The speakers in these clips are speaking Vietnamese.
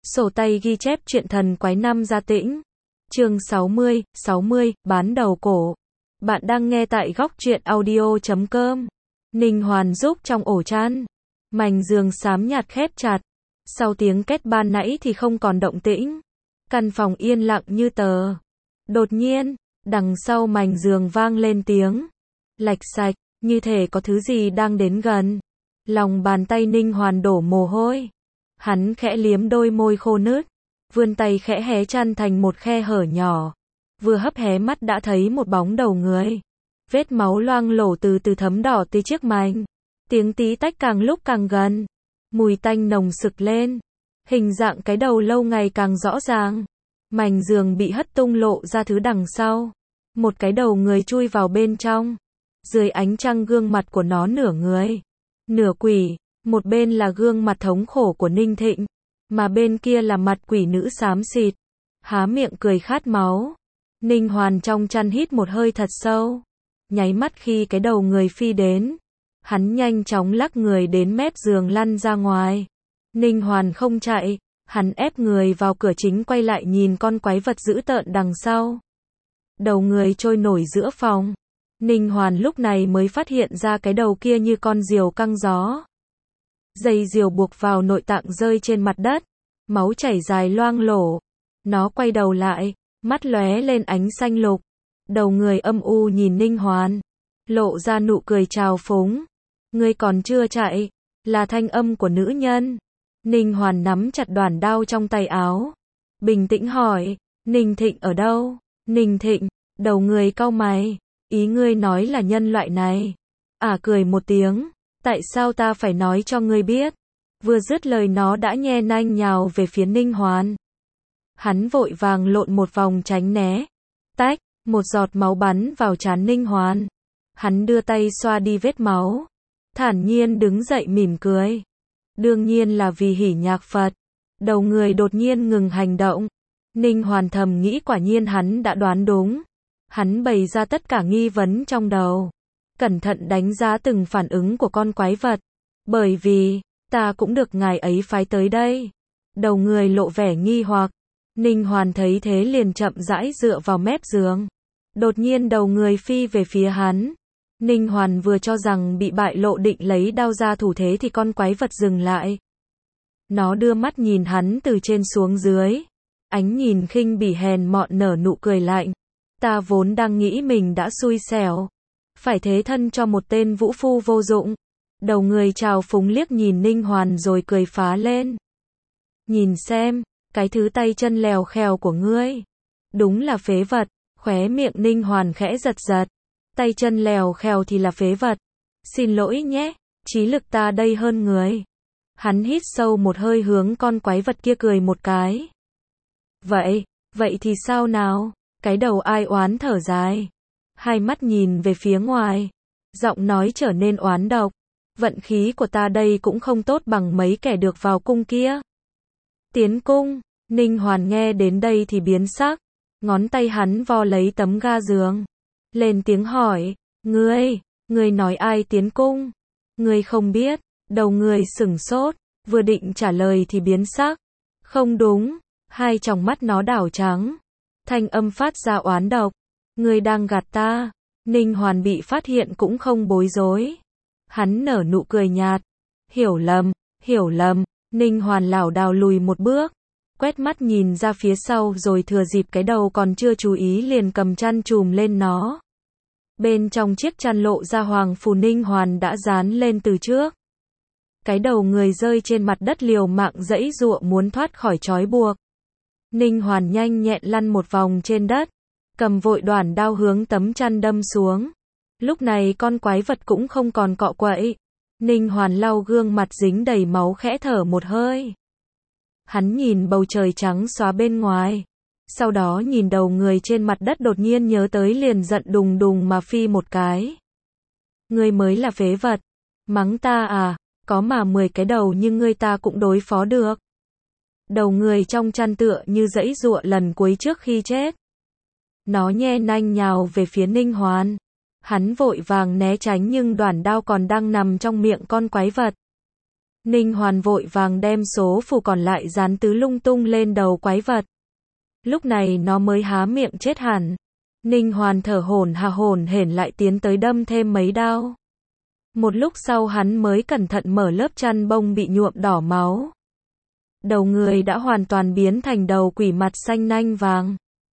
Sổ tay ghi chép truyện thần quái năm Gia Tĩnh. Chương 60, bán đầu cổ. Bạn đang nghe tại góc truyện audio.com. Ninh Hoàn giúp trong ổ chăn. Mành giường xám nhạt khép chặt. Sau tiếng két ban nãy thì không còn động tĩnh. Căn phòng yên lặng như tờ. Đột nhiên, đằng sau mành giường vang lên tiếng lạch sạch, như thể có thứ gì đang đến gần. Lòng bàn tay Ninh Hoàn đổ mồ hôi. Hắn khẽ liếm đôi môi khô nứt, vươn tay khẽ hé chăn thành một khe hở nhỏ. Vừa hấp hé mắt đã thấy một bóng đầu người. Vết máu loang lổ từ từ thấm đỏ tới chiếc mành. Tiếng tí tách càng lúc càng gần. Mùi tanh nồng sực lên. Hình dạng cái đầu lâu ngày càng rõ ràng. Mành giường bị hất tung lộ ra thứ đằng sau. Một cái đầu người chui vào bên trong. Dưới ánh trăng gương mặt của nó nửa người, nửa quỷ. Một bên là gương mặt thống khổ của Ninh Thịnh, mà bên kia là mặt quỷ nữ xám xịt, há miệng cười khát máu. Ninh Hoàn trong chăn hít một hơi thật sâu. Nháy mắt khi cái đầu người phi đến, hắn nhanh chóng lắc người đến mép giường lăn ra ngoài. Ninh Hoàn không chạy, hắn ép người vào cửa chính quay lại nhìn con quái vật dữ tợn đằng sau. Đầu người trôi nổi giữa phòng. Ninh Hoàn lúc này mới phát hiện ra cái đầu kia như con diều căng gió. Dây diều buộc vào nội tạng rơi trên mặt đất, máu chảy dài loang lổ. Nó quay đầu lại, mắt lóe lên ánh xanh lục. Đầu người âm u nhìn Ninh Hoàn, lộ ra nụ cười trào phúng. Ngươi còn chưa chạy, là thanh âm của nữ nhân. Ninh Hoàn nắm chặt đoản đao trong tay áo, bình tĩnh hỏi, Ninh Thịnh ở đâu? Ninh Thịnh, đầu người cau mày, ý ngươi nói là nhân loại này. Cười một tiếng. Tại sao ta phải nói cho ngươi biết? Vừa dứt lời nó đã nhe nanh nhào về phía Ninh Hoàn. Hắn vội vàng lộn một vòng tránh né. Tách, một giọt máu bắn vào trán Ninh Hoàn. Hắn đưa tay xoa đi vết máu. Thản nhiên đứng dậy mỉm cười. Đương nhiên là vì hỉ nhạc Phật. Đầu người đột nhiên ngừng hành động. Ninh Hoàn thầm nghĩ quả nhiên hắn đã đoán đúng. Hắn bày ra tất cả nghi vấn trong đầu. Cẩn thận đánh giá từng phản ứng của con quái vật. Bởi vì, ta cũng được ngài ấy phái tới đây. Đầu người lộ vẻ nghi hoặc. Ninh Hoàn thấy thế liền chậm rãi dựa vào mép giường. Đột nhiên đầu người phi về phía hắn. Ninh Hoàn vừa cho rằng bị bại lộ định lấy đao ra thủ thế thì con quái vật dừng lại. Nó đưa mắt nhìn hắn từ trên xuống dưới. Ánh nhìn khinh bỉ hèn mọn nở nụ cười lạnh. Ta vốn đang nghĩ mình đã xui xẻo. Phải thế thân cho một tên vũ phu vô dụng. Đầu người trào phúng liếc nhìn Ninh Hoàn rồi cười phá lên. Nhìn xem, cái thứ tay chân lèo khèo của ngươi. Đúng là phế vật. Khóe miệng Ninh Hoàn khẽ giật giật. Tay chân lèo khèo thì là phế vật. Xin lỗi nhé, trí lực ta đây hơn người. Hắn hít sâu một hơi hướng con quái vật kia cười một cái. Vậy thì sao nào? Cái đầu ai oán thở dài. Hai mắt nhìn về phía ngoài. Giọng nói trở nên oán độc. Vận khí của ta đây cũng không tốt bằng mấy kẻ được vào cung kia. Tiến cung. Ninh Hoàn nghe đến đây thì biến sắc. Ngón tay hắn vo lấy tấm ga giường. Lên tiếng hỏi. Ngươi nói ai tiến cung? Ngươi không biết. Đầu người sửng sốt. Vừa định trả lời thì biến sắc. Không đúng. Hai tròng mắt nó đảo trắng. Thanh âm phát ra oán độc. Ngươi đang gạt ta. Ninh Hoàn bị phát hiện cũng không bối rối. Hắn nở nụ cười nhạt. Hiểu lầm. Ninh Hoàn lảo đảo lùi một bước. Quét mắt nhìn ra phía sau rồi thừa dịp cái đầu còn chưa chú ý liền cầm chăn trùm lên nó. Bên trong chiếc chăn lộ ra hoàng phù Ninh Hoàn đã dán lên từ trước. Cái đầu người rơi trên mặt đất liều mạng giãy giụa muốn thoát khỏi trói buộc. Ninh Hoàn nhanh nhẹn lăn một vòng trên đất. Cầm vội đoản đao hướng tấm chăn đâm xuống. Lúc này con quái vật cũng không còn cọ quậy. Ninh Hoàn lau gương mặt dính đầy máu khẽ thở một hơi. Hắn nhìn bầu trời trắng xóa bên ngoài. Sau đó nhìn đầu người trên mặt đất đột nhiên nhớ tới liền giận đùng đùng mà phi một cái. Ngươi mới là phế vật. Mắng ta à, có mà 10 cái đầu nhưng ngươi ta cũng đối phó được. Đầu người trong chăn tựa như giãy giụa lần cuối trước khi chết. Nó nhe nanh nhào về phía Ninh Hoàn. Hắn vội vàng né tránh nhưng đoản đao còn đang nằm trong miệng con quái vật. Ninh Hoàn vội vàng đem số phù còn lại dán tứ lung tung lên đầu quái vật. Lúc này nó mới há miệng chết hẳn. Ninh Hoàn thở hổn hển lại tiến tới đâm thêm mấy đao. Một lúc sau hắn mới cẩn thận mở lớp chăn bông bị nhuộm đỏ máu. Đầu người đã hoàn toàn biến thành đầu quỷ mặt xanh nanh vàng.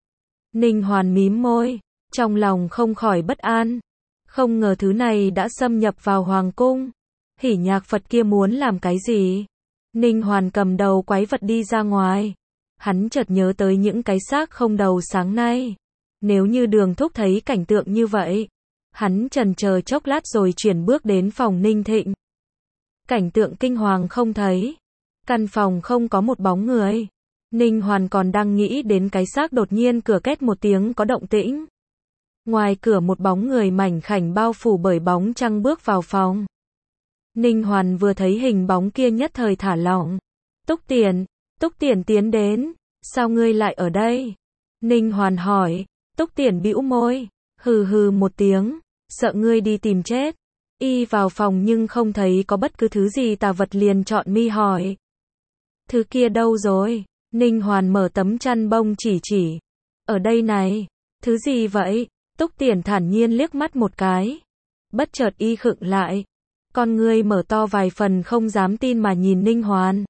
Ninh Hoàn mím môi, trong lòng không khỏi bất an. Không ngờ thứ này đã xâm nhập vào hoàng cung. Hỉ Nhạc Phật kia muốn làm cái gì? Ninh Hoàn cầm đầu quái vật đi ra ngoài. Hắn chợt nhớ tới những cái xác không đầu sáng nay. Nếu như Đường Thúc thấy cảnh tượng như vậy, hắn chần chờ chốc lát rồi chuyển bước đến phòng Ninh Thịnh. Cảnh tượng kinh hoàng không thấy. Căn phòng không có một bóng người. Ninh Hoàn còn đang nghĩ đến cái xác, đột nhiên cửa két một tiếng có động tĩnh. Ngoài cửa một bóng người mảnh khảnh bao phủ bởi bóng trăng bước vào phòng. Ninh Hoàn vừa thấy hình bóng kia nhất thời thả lỏng. Túc Tiền tiến đến. Sao ngươi lại ở đây? Ninh Hoàn hỏi. Túc Tiền bĩu môi. Hừ một tiếng. Sợ ngươi đi tìm chết. Y vào phòng nhưng không thấy có bất cứ thứ gì tà vật liền chọn mi hỏi. Thứ kia đâu rồi? Ninh Hoàn mở tấm chăn bông chỉ. Ở đây này. Thứ gì vậy? Túc Tiền thản nhiên liếc mắt một cái. Bất chợt y khựng lại. Con ngươi mở to vài phần không dám tin mà nhìn Ninh Hoàn.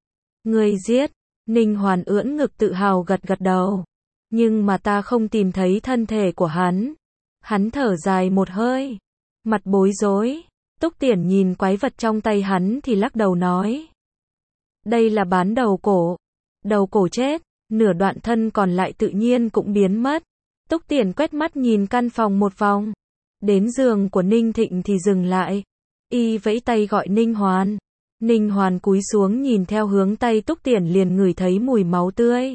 Ngươi giết. Ninh Hoàn ưỡn ngực tự hào gật đầu. Nhưng mà ta không tìm thấy thân thể của hắn. Hắn thở dài một hơi. Mặt bối rối. Túc Tiền nhìn quái vật trong tay hắn thì lắc đầu nói. Đây là bán đầu cổ. Đầu cổ chết. Nửa đoạn thân còn lại tự nhiên cũng biến mất. Túc Tiền quét mắt nhìn căn phòng một vòng. Đến giường của Ninh Thịnh thì dừng lại. Y vẫy tay gọi Ninh Hoàn. Ninh Hoàn cúi xuống nhìn theo hướng tay Túc Tiền liền ngửi thấy mùi máu tươi.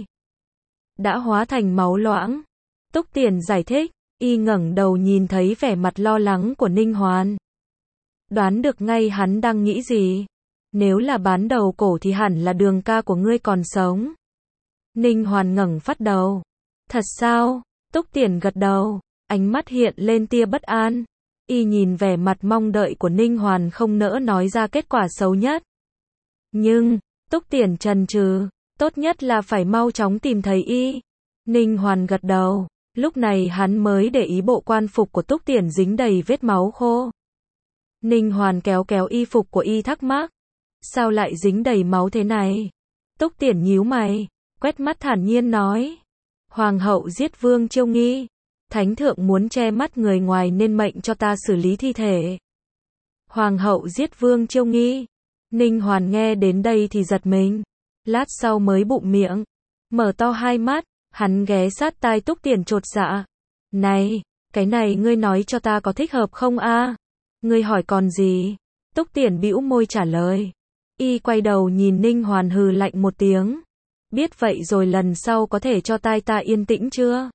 Đã hóa thành máu loãng. Túc Tiền giải thích. Y ngẩng đầu nhìn thấy vẻ mặt lo lắng của Ninh Hoàn. Đoán được ngay hắn đang nghĩ gì. Nếu là bán đầu cổ thì hẳn là Đường ca của ngươi còn sống. Ninh Hoàn ngẩng phát đầu. Thật sao? Túc Tiền gật đầu. Ánh mắt hiện lên tia bất an. Y nhìn vẻ mặt mong đợi của Ninh Hoàn không nỡ nói ra kết quả xấu nhất. Nhưng, Túc Tiền chần chừ, tốt nhất là phải mau chóng tìm thấy y. Ninh Hoàn gật đầu, lúc này hắn mới để ý bộ quan phục của Túc Tiền dính đầy vết máu khô. Ninh Hoàn kéo y phục của y thắc mắc. Sao lại dính đầy máu thế này? Túc Tiền nhíu mày, quét mắt thản nhiên nói. Hoàng hậu giết Vương Chiêu Nghi. Thánh thượng muốn che mắt người ngoài nên mệnh cho ta xử lý thi thể. Hoàng hậu giết Vương Chiêu Nghi. Ninh Hoàn nghe đến đây thì giật mình. Lát sau mới bụm miệng. Mở to hai mắt. Hắn ghé sát tai Túc Tiền chột dạ. Này, cái này ngươi nói cho ta có thích hợp không a? Ngươi hỏi còn gì? Túc Tiền bĩu môi trả lời. Y quay đầu nhìn Ninh Hoàn hừ lạnh một tiếng. Biết vậy rồi lần sau có thể cho tai ta yên tĩnh chưa?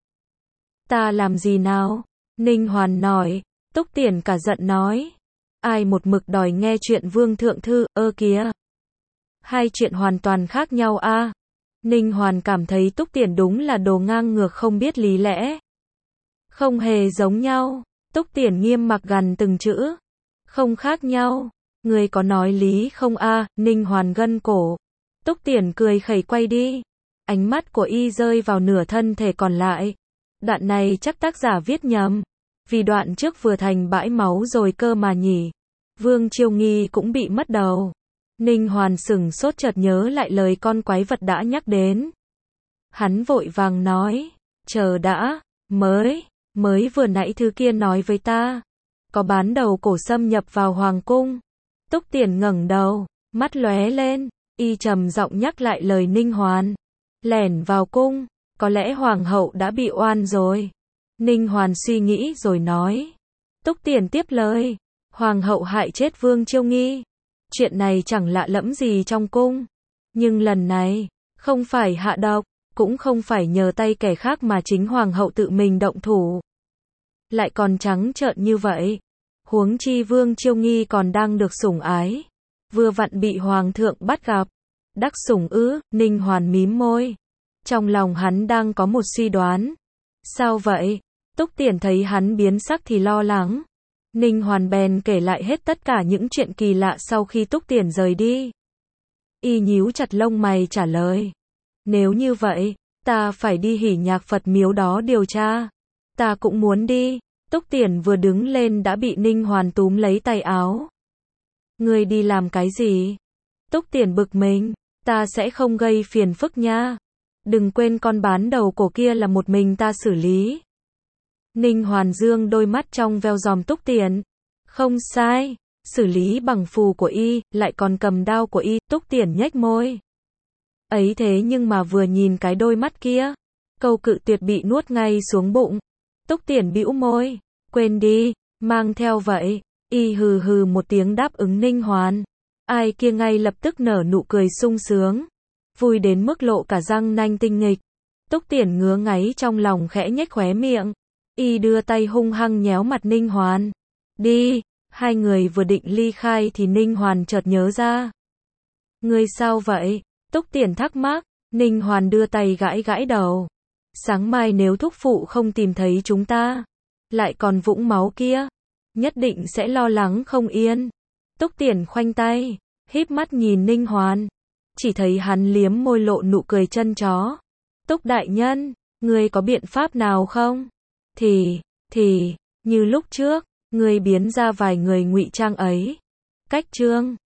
Ta làm gì nào? Ninh Hoàn nói. Túc Tiền cả giận nói. Ai một mực đòi nghe chuyện Vương Thượng Thư, kìa. Hai chuyện hoàn toàn khác nhau a. Ninh Hoàn cảm thấy Túc Tiền đúng là đồ ngang ngược không biết lý lẽ. Không hề giống nhau. Túc Tiền nghiêm mặc gằn từng chữ. Không khác nhau. Người có nói lý không a? Ninh Hoàn gân cổ. Túc Tiền cười khẩy quay đi. Ánh mắt của y rơi vào nửa thân thể còn lại. Đoạn này chắc tác giả viết nhầm. Vì đoạn trước vừa thành bãi máu rồi cơ mà nhỉ. Vương Chiêu Nghi cũng bị mất đầu. Ninh Hoàn sửng sốt chợt nhớ lại lời con quái vật đã nhắc đến. Hắn vội vàng nói. Chờ đã, mới vừa nãy thứ kia nói với ta. Có bán đầu cổ xâm nhập vào hoàng cung. Túc Tiền ngẩng đầu, mắt lóe lên. Y trầm giọng nhắc lại lời Ninh Hoàn. Lẻn vào cung, có lẽ hoàng hậu đã bị oan rồi. Ninh Hoàn suy nghĩ rồi nói. Túc Tiền tiếp lời. Hoàng hậu hại chết Vương Chiêu Nghi. Chuyện này chẳng lạ lẫm gì trong cung. Nhưng lần này, không phải hạ độc, cũng không phải nhờ tay kẻ khác mà chính hoàng hậu tự mình động thủ. Lại còn trắng trợn như vậy. Huống chi Vương Chiêu Nghi còn đang được sủng ái. Vừa vặn bị hoàng thượng bắt gặp. Đắc sủng ư? Ninh Hoàn mím môi. Trong lòng hắn đang có một suy đoán. Sao vậy? Túc Tiền thấy hắn biến sắc thì lo lắng. Ninh Hoàn bèn kể lại hết tất cả những chuyện kỳ lạ sau khi Túc Tiền rời đi. Y nhíu chặt lông mày trả lời. Nếu như vậy, ta phải đi Hỉ Nhạc Phật miếu đó điều tra. Ta cũng muốn đi. Túc Tiền vừa đứng lên đã bị Ninh Hoàn túm lấy tay áo. Ngươi đi làm cái gì? Túc Tiền bực mình. Ta sẽ không gây phiền phức nha. Đừng quên con bán đầu cổ kia là một mình ta xử lý. Ninh Hoàn dương đôi mắt trong veo dòm Túc Tiền. Không sai, xử lý bằng phù của y, lại còn cầm đao của y. Túc Tiền nhếch môi. Ấy thế nhưng mà vừa nhìn cái đôi mắt kia, câu cự tuyệt bị nuốt ngay xuống bụng. Túc Tiền bĩu môi. Quên đi, mang theo vậy. Y hừ hừ một tiếng đáp ứng Ninh Hoàn. Ai kia ngay lập tức nở nụ cười sung sướng. Vui đến mức lộ cả răng nanh tinh nghịch. Túc Tiền ngứa ngáy trong lòng khẽ nhếch khóe miệng. Y đưa tay hung hăng nhéo mặt Ninh Hoàn. Đi, hai người vừa định ly khai thì Ninh Hoàn chợt nhớ ra. Ngươi sao vậy? Túc Tiền thắc mắc. Ninh Hoàn đưa tay gãi gãi đầu. Sáng mai nếu thúc phụ không tìm thấy chúng ta, lại còn vũng máu kia, nhất định sẽ lo lắng không yên. Túc Tiền khoanh tay, híp mắt nhìn Ninh Hoàn. Chỉ thấy hắn liếm môi lộ nụ cười chân chó. Túc đại nhân, ngươi có biện pháp nào không? Thì, như lúc trước, ngươi biến ra vài người ngụy trang ấy. Cách chương